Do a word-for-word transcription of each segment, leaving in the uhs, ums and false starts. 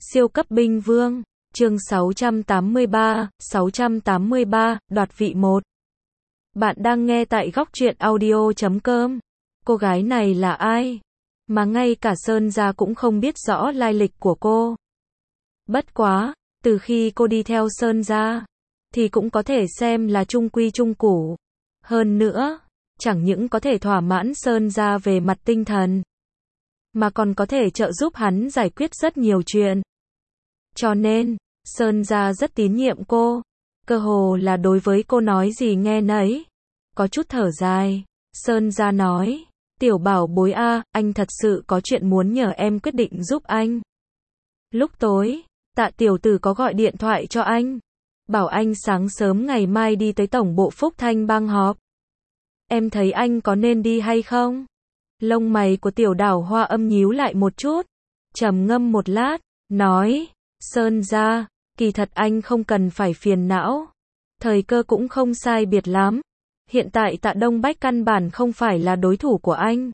Siêu cấp binh vương, chương sáu trăm tám mươi ba, sáu trăm tám mươi ba, đoạt vị một. Bạn đang nghe tại góc truyện audio chấm com. Cô gái này là ai? Mà ngay cả Sơn gia cũng không biết rõ lai lịch của cô. Bất quá, từ khi cô đi theo Sơn gia, thì cũng có thể xem là trung quy trung củ. Hơn nữa, chẳng những có thể thỏa mãn Sơn gia về mặt tinh thần, mà còn có thể trợ giúp hắn giải quyết rất nhiều chuyện. Cho nên, Sơn gia rất tín nhiệm cô, cơ hồ là đối với cô nói gì nghe nấy. Có chút thở dài, Sơn gia nói, tiểu bảo bối a, anh thật sự có chuyện muốn nhờ em quyết định giúp anh. Lúc tối, Tạ tiểu tử có gọi điện thoại cho anh, bảo anh sáng sớm ngày mai đi tới tổng bộ Phúc Thanh Bang họp. Em thấy anh có nên đi hay không? Lông mày của tiểu đảo Hoa Âm nhíu lại một chút, trầm ngâm một lát, nói, Sơn gia, kỳ thật anh không cần phải phiền não. Thời cơ cũng không sai biệt lắm. Hiện tại Tạ Đông Bách căn bản không phải là đối thủ của anh.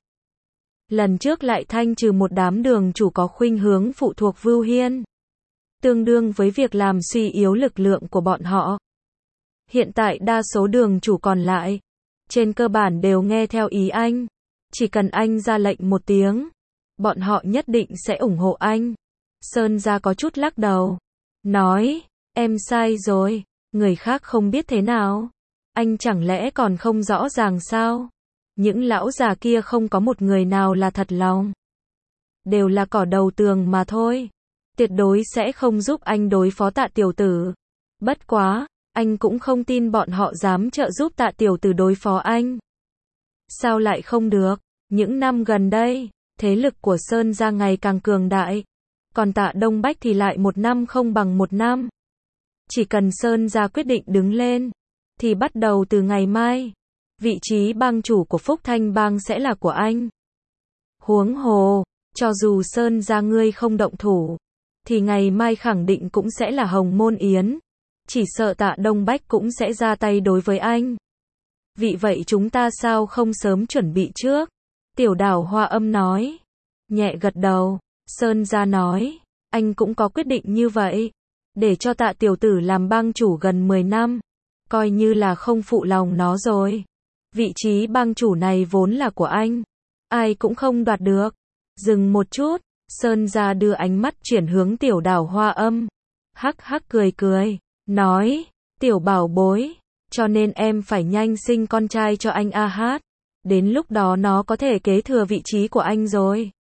Lần trước lại thanh trừ một đám đường chủ có khuynh hướng phụ thuộc Vưu Hiên, tương đương với việc làm suy yếu lực lượng của bọn họ. Hiện tại đa số đường chủ còn lại, trên cơ bản đều nghe theo ý anh. Chỉ cần anh ra lệnh một tiếng, bọn họ nhất định sẽ ủng hộ anh. Sơn gia có chút lắc đầu, nói, em sai rồi, người khác không biết thế nào. Anh chẳng lẽ còn không rõ ràng sao? Những lão già kia không có một người nào là thật lòng. Đều là cỏ đầu tường mà thôi. Tuyệt đối sẽ không giúp anh đối phó Tạ tiểu tử. Bất quá, anh cũng không tin bọn họ dám trợ giúp Tạ tiểu tử đối phó anh. Sao lại không được? Những năm gần đây, thế lực của Sơn gia ngày càng cường đại. Còn Tạ Đông Bách thì lại một năm không bằng một năm. Chỉ cần Sơn gia quyết định đứng lên, thì bắt đầu từ ngày mai, vị trí bang chủ của Phúc Thanh Bang sẽ là của anh. Huống hồ, cho dù Sơn gia ngươi không động thủ, thì ngày mai khẳng định cũng sẽ là Hồng Môn Yến. Chỉ sợ Tạ Đông Bách cũng sẽ ra tay đối với anh. Vì vậy chúng ta sao không sớm chuẩn bị trước? Tiểu đảo Hoa Âm nói. Nhẹ gật đầu, Sơn gia nói, anh cũng có quyết định như vậy. Để cho Tạ tiểu tử làm bang chủ gần mười năm, coi như là không phụ lòng nó rồi. Vị trí bang chủ này vốn là của anh, ai cũng không đoạt được. Dừng một chút, Sơn gia đưa ánh mắt chuyển hướng tiểu đảo Hoa Âm. Hắc hắc cười cười, nói, tiểu bảo bối, cho nên em phải nhanh sinh con trai cho anh a hát. Đến lúc đó nó có thể kế thừa vị trí của anh rồi.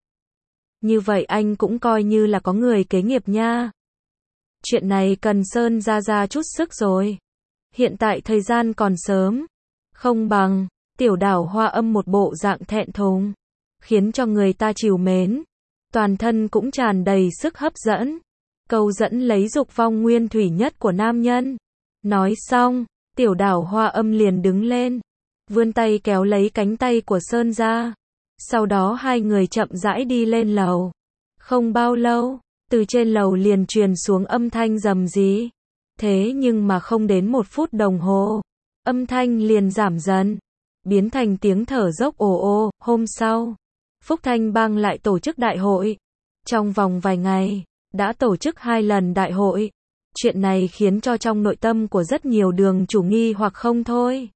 Như vậy anh cũng coi như là có người kế nghiệp nha. Chuyện này cần Sơn gia ra chút sức rồi. Hiện tại thời gian còn sớm. Không bằng, tiểu đảo Hoa Âm một bộ dạng thẹn thùng, khiến cho người ta trìu mến. Toàn thân cũng tràn đầy sức hấp dẫn. Câu dẫn lấy dục vong nguyên thủy nhất của nam nhân. Nói xong, tiểu đảo Hoa Âm liền đứng lên, vươn tay kéo lấy cánh tay của Sơn gia. Sau đó hai người chậm rãi đi lên lầu. Không bao lâu, từ trên lầu liền truyền xuống âm thanh rầm rì. Thế nhưng mà không đến một phút đồng hồ, âm thanh liền giảm dần, biến thành tiếng thở dốc ồ ồ. Hôm sau, Phúc Thanh Bang lại tổ chức đại hội. Trong vòng vài ngày, đã tổ chức hai lần đại hội. Chuyện này khiến cho trong nội tâm của rất nhiều đường chủ nghi hoặc không thôi.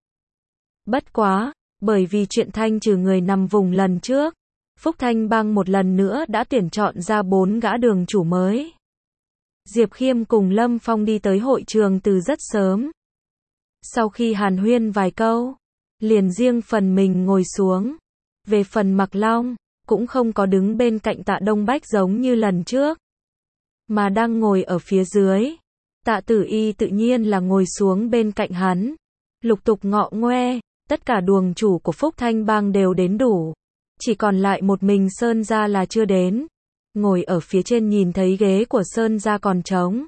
Bất quá, bởi vì chuyện thanh trừ người nằm vùng lần trước, Phúc Thanh Bang một lần nữa đã tuyển chọn ra bốn gã đường chủ mới. Diệp Khiêm cùng Lâm Phong đi tới hội trường từ rất sớm. Sau khi hàn huyên vài câu, liền riêng phần mình ngồi xuống. Về phần Mặc Long, cũng không có đứng bên cạnh Tạ Đông Bách giống như lần trước, mà đang ngồi ở phía dưới. Tạ Tử Y tự nhiên là ngồi xuống bên cạnh hắn. Lục tục ngọ ngoe, tất cả đường chủ của Phúc Thanh Bang đều đến đủ. Chỉ còn lại một mình Sơn gia là chưa đến. Ngồi ở phía trên nhìn thấy ghế của Sơn gia còn trống.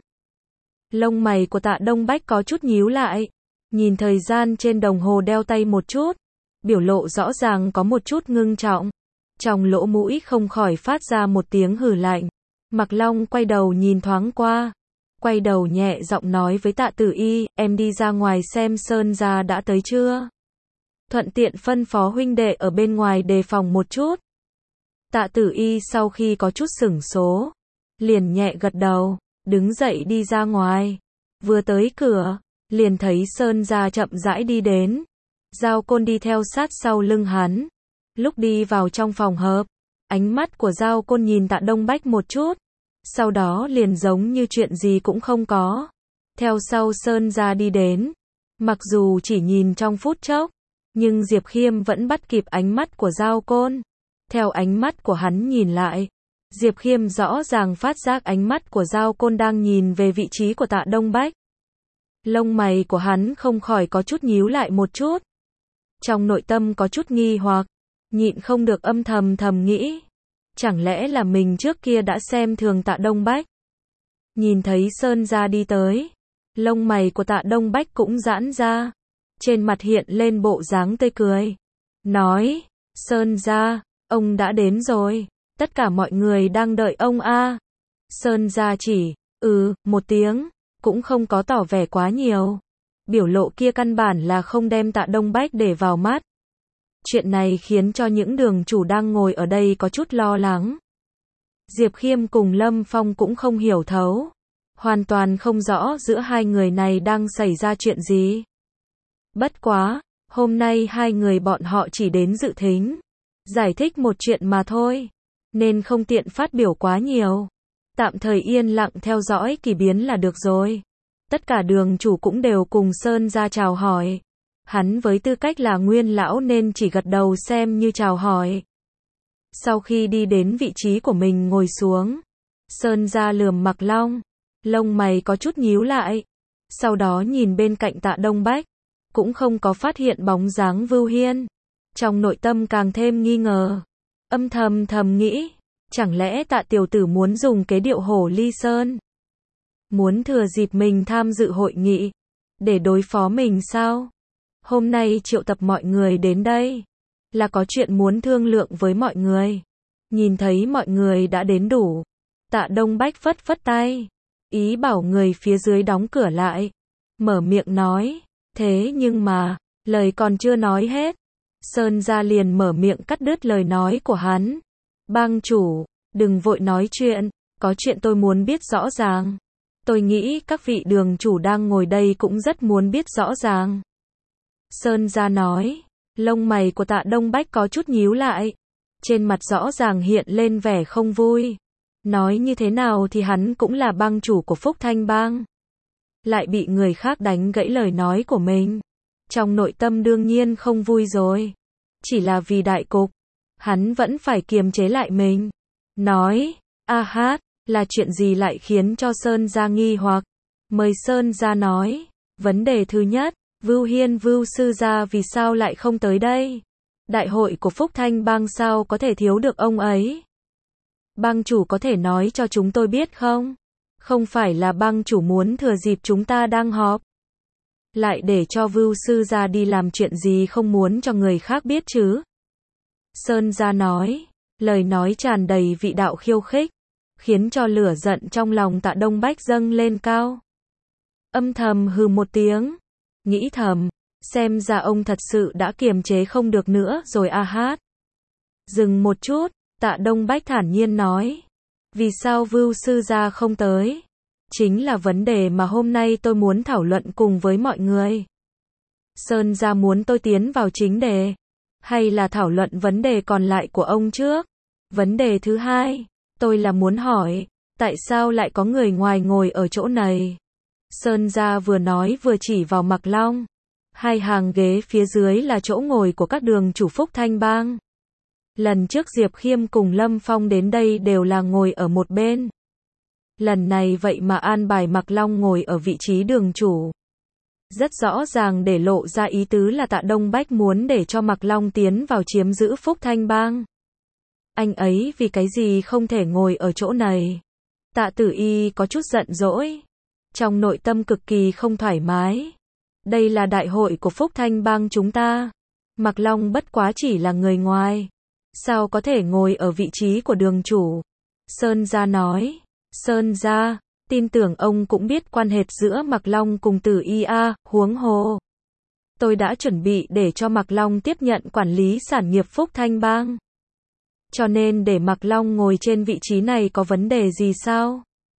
Lông mày của Tạ Đông Bách có chút nhíu lại. Nhìn thời gian trên đồng hồ đeo tay một chút. Biểu lộ rõ ràng có một chút ngưng trọng. Trong lỗ mũi không khỏi phát ra một tiếng hừ lạnh. Mặc Long quay đầu nhìn thoáng qua. Quay đầu nhẹ giọng nói với Tạ Tử Y, em đi ra ngoài xem Sơn gia đã tới chưa? Thuận tiện phân phó huynh đệ ở bên ngoài đề phòng một chút. Tạ Tử Y sau khi có chút sửng số, liền nhẹ gật đầu, đứng dậy đi ra ngoài. Vừa tới cửa, liền thấy Sơn Gia chậm rãi đi đến. Giao Côn đi theo sát sau lưng hắn. Lúc đi vào trong phòng họp, ánh mắt của Giao Côn nhìn Tạ Đông Bách một chút, sau đó liền giống như chuyện gì cũng không có. Theo sau Sơn Gia đi đến. Mặc dù chỉ nhìn trong phút chốc, nhưng Diệp Khiêm vẫn bắt kịp ánh mắt của Giao Côn. Theo ánh mắt của hắn nhìn lại, Diệp Khiêm rõ ràng phát giác ánh mắt của Giao Côn đang nhìn về vị trí của Tạ Đông Bách. Lông mày của hắn không khỏi có chút nhíu lại một chút. Trong nội tâm có chút nghi hoặc, nhịn không được âm thầm thầm nghĩ. Chẳng lẽ là mình trước kia đã xem thường Tạ Đông Bách? Nhìn thấy Sơn Gia đi tới, lông mày của Tạ Đông Bách cũng giãn ra. Trên mặt hiện lên bộ dáng tươi cười. Nói, Sơn Gia, ông đã đến rồi. Tất cả mọi người đang đợi ông a. Sơn Gia chỉ, ừ, một tiếng, cũng không có tỏ vẻ quá nhiều. Biểu lộ kia căn bản là không đem Tạ Đông Bách để vào mắt. Chuyện này khiến cho những đường chủ đang ngồi ở đây có chút lo lắng. Diệp Khiêm cùng Lâm Phong cũng không hiểu thấu. Hoàn toàn không rõ giữa hai người này đang xảy ra chuyện gì. Bất quá, hôm nay hai người bọn họ chỉ đến dự thính, giải thích một chuyện mà thôi, nên không tiện phát biểu quá nhiều. Tạm thời yên lặng theo dõi kỳ biến là được rồi. Tất cả đường chủ cũng đều cùng Sơn Gia chào hỏi. Hắn với tư cách là nguyên lão nên chỉ gật đầu xem như chào hỏi. Sau khi đi đến vị trí của mình ngồi xuống, Sơn Gia lườm Mạc Long, lông mày có chút nhíu lại. Sau đó nhìn bên cạnh Tạ Đông Bách, cũng không có phát hiện bóng dáng Vưu Hiên. Trong nội tâm càng thêm nghi ngờ. Âm thầm thầm nghĩ, chẳng lẽ Tạ tiểu tử muốn dùng kế điệu hổ ly sơn? Muốn thừa dịp mình tham dự hội nghị, để đối phó mình sao? Hôm nay triệu tập mọi người đến đây, là có chuyện muốn thương lượng với mọi người. Nhìn thấy mọi người đã đến đủ, Tạ Đông Bách phất phất tay, ý bảo người phía dưới đóng cửa lại. Mở miệng nói, thế nhưng mà, lời còn chưa nói hết. Sơn Gia liền mở miệng cắt đứt lời nói của hắn. Bang chủ, đừng vội nói chuyện, có chuyện tôi muốn biết rõ ràng. Tôi nghĩ các vị đường chủ đang ngồi đây cũng rất muốn biết rõ ràng. Sơn Gia nói, lông mày của Tạ Đông Bách có chút nhíu lại. Trên mặt rõ ràng hiện lên vẻ không vui. Nói như thế nào thì hắn cũng là bang chủ của Phúc Thanh Bang. Lại bị người khác đánh gãy lời nói của mình. Trong nội tâm đương nhiên không vui rồi. Chỉ là vì đại cục, hắn vẫn phải kiềm chế lại mình. Nói, a hát, là chuyện gì lại khiến cho Sơn Gia nghi hoặc. Mời Sơn Gia nói. Vấn đề thứ nhất, Vưu Hiên Vưu sư gia vì sao lại không tới đây? Đại hội của Phúc Thanh Bang sao có thể thiếu được ông ấy? Bang chủ có thể nói cho chúng tôi biết không? Không phải là bang chủ muốn thừa dịp chúng ta đang họp, lại để cho Vưu sư gia đi làm chuyện gì không muốn cho người khác biết chứ? Sơn Gia nói, lời nói tràn đầy vị đạo khiêu khích, khiến cho lửa giận trong lòng Tạ Đông Bách dâng lên cao. Âm thầm hừ một tiếng, nghĩ thầm, xem ra ông thật sự đã kiềm chế không được nữa rồi a hát. Dừng một chút, Tạ Đông Bách thản nhiên nói, vì sao Vưu sư gia không tới? Chính là vấn đề mà hôm nay tôi muốn thảo luận cùng với mọi người. Sơn Gia muốn tôi tiến vào chính đề, hay là thảo luận vấn đề còn lại của ông trước? Vấn đề thứ hai, tôi là muốn hỏi, tại sao lại có người ngoài ngồi ở chỗ này? Sơn Gia vừa nói vừa chỉ vào Mạc Long. Hai hàng ghế phía dưới là chỗ ngồi của các đường chủ Phúc Thanh Bang. Lần trước Diệp Khiêm cùng Lâm Phong đến đây đều là ngồi ở một bên. Lần này vậy mà an bài Mạc Long ngồi ở vị trí đường chủ. Rất rõ ràng để lộ ra ý tứ là Tạ Đông Bách muốn để cho Mạc Long tiến vào chiếm giữ Phúc Thanh Bang. Anh ấy vì cái gì không thể ngồi ở chỗ này? Tạ Tử Y có chút giận dỗi. Trong nội tâm cực kỳ không thoải mái. Đây là đại hội của Phúc Thanh Bang chúng ta. Mạc Long bất quá chỉ là người ngoài. Sao có thể ngồi ở vị trí của đường chủ? Sơn Gia nói. Sơn Gia, tin tưởng ông cũng biết quan hệ giữa Mạc Long cùng Tử Y a, huống hồ. Tôi đã chuẩn bị để cho Mạc Long tiếp nhận quản lý sản nghiệp Phúc Thanh Bang. cho nên để Mạc Long ngồi trên vị trí này có vấn đề gì sao?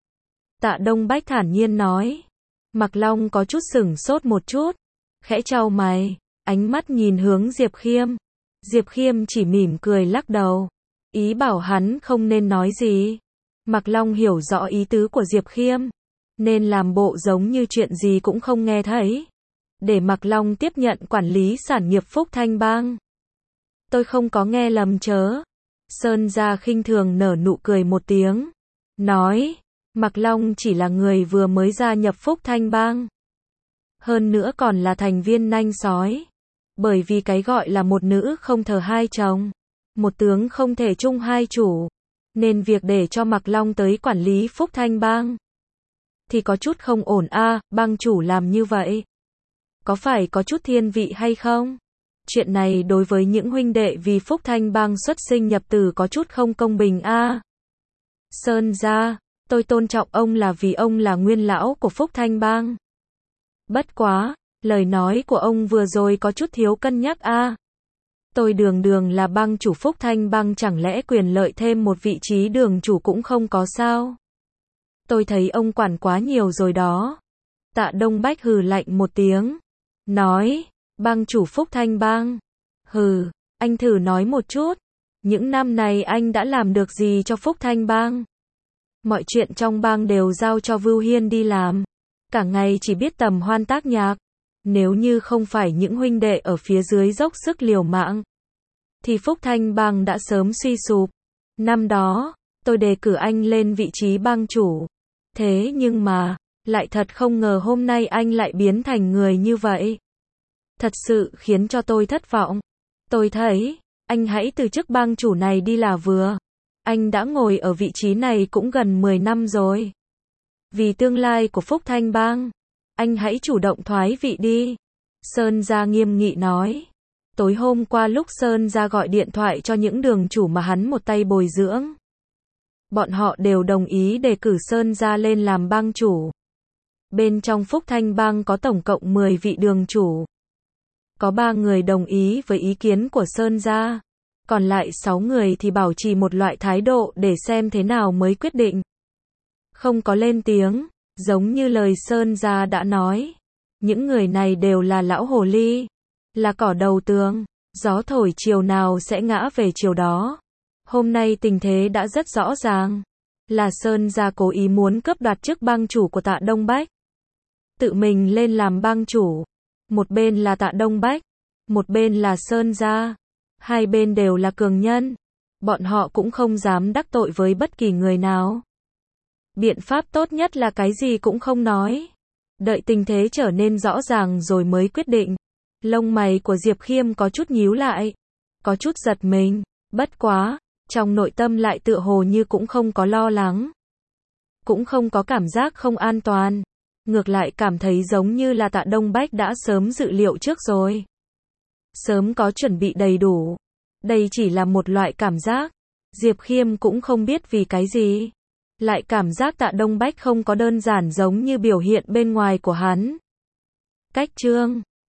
Tạ Đông Bách thản nhiên nói. Mạc Long có chút sửng sốt một chút, khẽ chau mày, ánh mắt nhìn hướng Diệp Khiêm. Diệp Khiêm chỉ mỉm cười lắc đầu, ý bảo hắn không nên nói gì. Mạc Long hiểu rõ ý tứ của Diệp Khiêm, nên làm bộ giống như chuyện gì cũng không nghe thấy, để Mạc Long tiếp nhận quản lý sản nghiệp Phúc Thanh Bang. Tôi không có nghe lầm chớ. Sơn Gia khinh thường nở nụ cười một tiếng, nói, Mạc Long chỉ là người vừa mới gia nhập Phúc Thanh Bang. Hơn nữa còn là thành viên nanh sói. Bởi vì cái gọi là một nữ không thờ hai chồng, một tướng không thể chung hai chủ, nên việc để cho Mạc Long tới quản lý Phúc Thanh Bang thì có chút không ổn a. À, bang chủ làm như vậy có phải có chút thiên vị hay không? Chuyện này đối với những huynh đệ vì Phúc Thanh Bang xuất sinh nhập tử có chút không công bình a. À. Sơn Gia, tôi tôn trọng ông là vì ông là nguyên lão của Phúc Thanh Bang. Bất quá, lời nói của ông vừa rồi có chút thiếu cân nhắc a. À. Tôi đường đường là bang chủ Phúc Thanh Bang, chẳng lẽ quyền lợi thêm một vị trí đường chủ cũng không có sao? Tôi thấy ông quản quá nhiều rồi đó. Tạ Đông Bách hừ lạnh một tiếng, nói, bang chủ Phúc Thanh Bang. Hừ, anh thử nói một chút, những năm này anh đã làm được gì cho Phúc Thanh Bang? Mọi chuyện trong bang đều giao cho Vưu Hiên đi làm, cả ngày chỉ biết tầm hoan tác nhạc. Nếu như không phải những huynh đệ ở phía dưới dốc sức liều mạng, thì Phúc Thanh Bang đã sớm suy sụp. Năm đó, tôi đề cử anh lên vị trí bang chủ. Thế nhưng mà, lại thật không ngờ hôm nay anh lại biến thành người như vậy. Thật sự khiến cho tôi thất vọng. Tôi thấy, anh hãy từ chức bang chủ này đi là vừa. Anh đã ngồi ở vị trí này cũng gần mười năm rồi. Vì tương lai của Phúc Thanh Bang, anh hãy chủ động thoái vị đi. Sơn Gia nghiêm nghị nói. Tối hôm qua lúc Sơn Gia gọi điện thoại cho những đường chủ mà hắn một tay bồi dưỡng, bọn họ đều đồng ý đề cử Sơn Gia lên làm bang chủ. Bên trong Phúc Thanh Bang có tổng cộng mười vị đường chủ. Có ba người đồng ý với ý kiến của Sơn Gia, còn lại sáu người thì bảo trì một loại thái độ để xem thế nào mới quyết định. Không có lên tiếng, giống như lời Sơn Gia đã nói. Những người này đều là lão hồ ly, là cỏ đầu tường, gió thổi chiều nào sẽ ngã về chiều đó. Hôm nay tình thế đã rất rõ ràng, là Sơn Gia cố ý muốn cướp đoạt chức bang chủ của Tạ Đông Bách, tự mình lên làm bang chủ. Một bên là Tạ Đông Bách, một bên là Sơn Gia, hai bên đều là cường nhân, bọn họ cũng không dám đắc tội với bất kỳ người nào. Biện pháp tốt nhất là cái gì cũng không nói, đợi tình thế trở nên rõ ràng rồi mới quyết định. Lông mày của Diệp Khiêm có chút nhíu lại, có chút giật mình, bất quá, trong nội tâm lại tựa hồ như cũng không có lo lắng, cũng không có cảm giác không an toàn, ngược lại cảm thấy giống như là Tạ Đông Bách đã sớm dự liệu trước rồi, sớm có chuẩn bị đầy đủ. Đây chỉ là một loại cảm giác, Diệp Khiêm cũng không biết vì cái gì, lại cảm giác Tạ Đông Bách không có đơn giản giống như biểu hiện bên ngoài của hắn. Cách chương